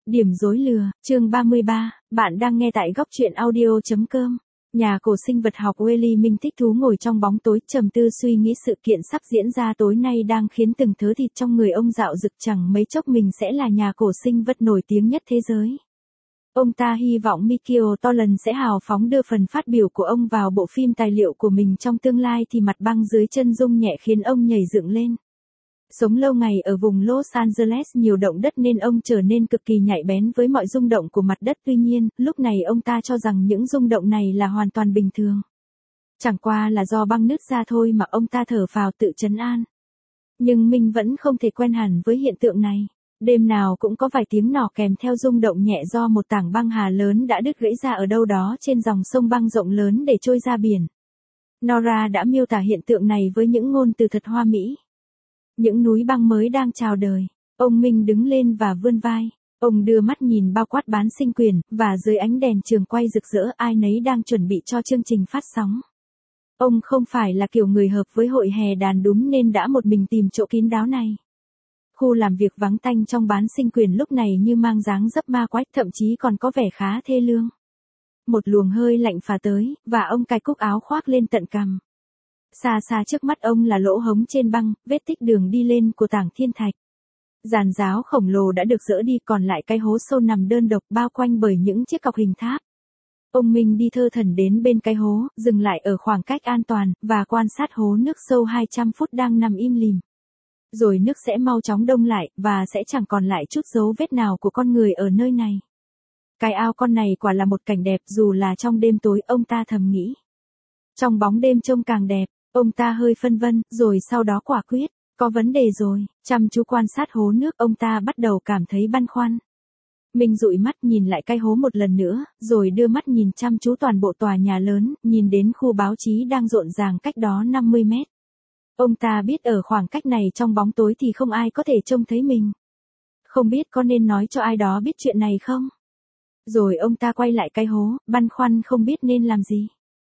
Điểm rối lừa, chương 33, bạn đang nghe tại góc truyện audio.com. Nhà cổ sinh vật học Wally Minh thích thú ngồi trong bóng tối trầm tư suy nghĩ sự kiện sắp diễn ra tối nay đang khiến từng thớ thịt trong người ông dạo dực, chẳng mấy chốc mình sẽ là nhà cổ sinh vật nổi tiếng nhất thế giới. Ông ta hy vọng Michael Tolan sẽ hào phóng đưa phần phát biểu của ông vào bộ phim tài liệu của mình trong tương lai thì mặt băng dưới chân rung nhẹ khiến ông nhảy dựng lên. Sống lâu ngày ở vùng Los Angeles nhiều động đất nên ông trở nên cực kỳ nhạy bén với mọi rung động của mặt đất, tuy nhiên, lúc này ông ta cho rằng những rung động này là hoàn toàn bình thường. Chẳng qua là do băng nứt ra thôi mà ông ta thở phào tự trấn an. Nhưng mình vẫn không thể quen hẳn với hiện tượng này. Đêm nào cũng có vài tiếng nổ kèm theo rung động nhẹ do một tảng băng hà lớn đã đứt gãy ra ở đâu đó trên dòng sông băng rộng lớn để trôi ra biển. Nora đã miêu tả hiện tượng này với những ngôn từ thật hoa mỹ. Những núi băng mới đang chào đời. Ông Minh đứng lên và vươn vai. Ông đưa mắt nhìn bao quát bán sinh quyền, và dưới ánh đèn trường quay rực rỡ ai nấy đang chuẩn bị cho chương trình phát sóng. Ông không phải là kiểu người hợp với hội hè đàn đúm nên đã một mình tìm chỗ kín đáo này. Khu làm việc vắng tanh trong bán sinh quyền lúc này như mang dáng dấp ma quái, thậm chí còn có vẻ khá thê lương. Một luồng hơi lạnh phả tới, và ông cài cúc áo khoác lên tận cằm. Xa xa trước mắt ông là lỗ hống trên băng, vết tích đường đi lên của tảng thiên thạch. Giàn giáo khổng lồ đã được dỡ đi, còn lại cái hố sâu nằm đơn độc bao quanh bởi những chiếc cọc hình tháp. Ông Minh đi thơ thẩn đến bên cái hố, dừng lại ở khoảng cách an toàn, và quan sát hố nước sâu 200 phút đang nằm im lìm. Rồi nước sẽ mau chóng đông lại, và sẽ chẳng còn lại chút dấu vết nào của con người ở nơi này. Cái ao con này quả là một cảnh đẹp dù là trong đêm tối, ông ta thầm nghĩ. Trong bóng đêm trông càng đẹp. Ông ta hơi phân vân, rồi sau đó quả quyết, có vấn đề rồi. Chăm chú quan sát hố nước, ông ta bắt đầu cảm thấy băn khoăn. Mình dụi mắt nhìn lại cái hố một lần nữa, rồi đưa mắt nhìn chăm chú toàn bộ tòa nhà lớn, nhìn đến khu báo chí đang rộn ràng cách đó 50 mét. Ông ta biết ở khoảng cách này trong bóng tối thì không ai có thể trông thấy mình. Không biết có nên nói cho ai đó biết chuyện này không? Rồi ông ta quay lại cái hố, băn khoăn không biết nên làm gì.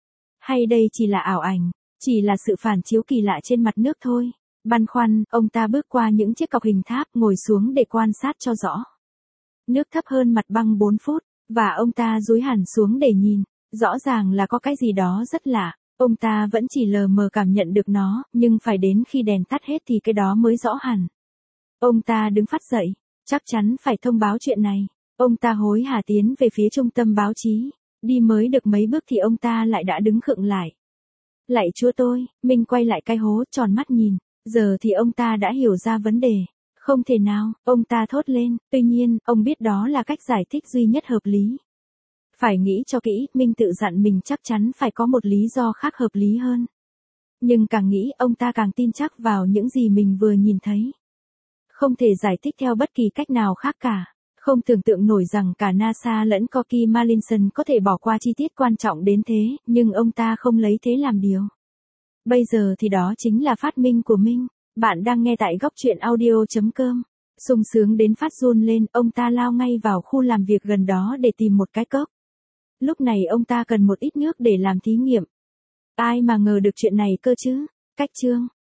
Hay đây chỉ là ảo ảnh? Chỉ là sự phản chiếu kỳ lạ trên mặt nước thôi. Băn khoăn, ông ta bước qua những chiếc cọc hình tháp, ngồi xuống để quan sát cho rõ. Nước thấp hơn mặt băng 4 phút, và ông ta dúi hẳn xuống để nhìn. Rõ ràng là có cái gì đó rất lạ. Ông ta vẫn chỉ lờ mờ cảm nhận được nó, nhưng phải đến khi đèn tắt hết thì cái đó mới rõ hẳn. Ông ta đứng phắt dậy, chắc chắn phải thông báo chuyện này. Ông ta hối hả tiến về phía trung tâm báo chí. Đi mới được mấy bước thì ông ta lại đã đứng khựng lại. Lạy Chúa tôi, mình quay lại cái hố, tròn mắt nhìn. Giờ thì ông ta đã hiểu ra vấn đề. Không thể nào, ông ta thốt lên. Tuy nhiên, ông biết đó là cách giải thích duy nhất hợp lý. Phải nghĩ cho kỹ, mình tự dặn mình chắc chắn phải có một lý do khác hợp lý hơn. Nhưng càng nghĩ, ông ta càng tin chắc vào những gì mình vừa nhìn thấy. Không thể giải thích theo bất kỳ cách nào khác cả. Không tưởng tượng nổi rằng cả NASA lẫn Corky Mallinson có thể bỏ qua chi tiết quan trọng đến thế, nhưng ông ta không lấy thế làm điều. Bây giờ thì đó chính là phát minh của mình. Bạn đang nghe tại góc truyện audio.com. Sung sướng đến phát run lên, ông ta lao ngay vào khu làm việc gần đó để tìm một cái cốc. Lúc này ông ta cần một ít nước để làm thí nghiệm. Ai mà ngờ được chuyện này cơ chứ? Cách chương.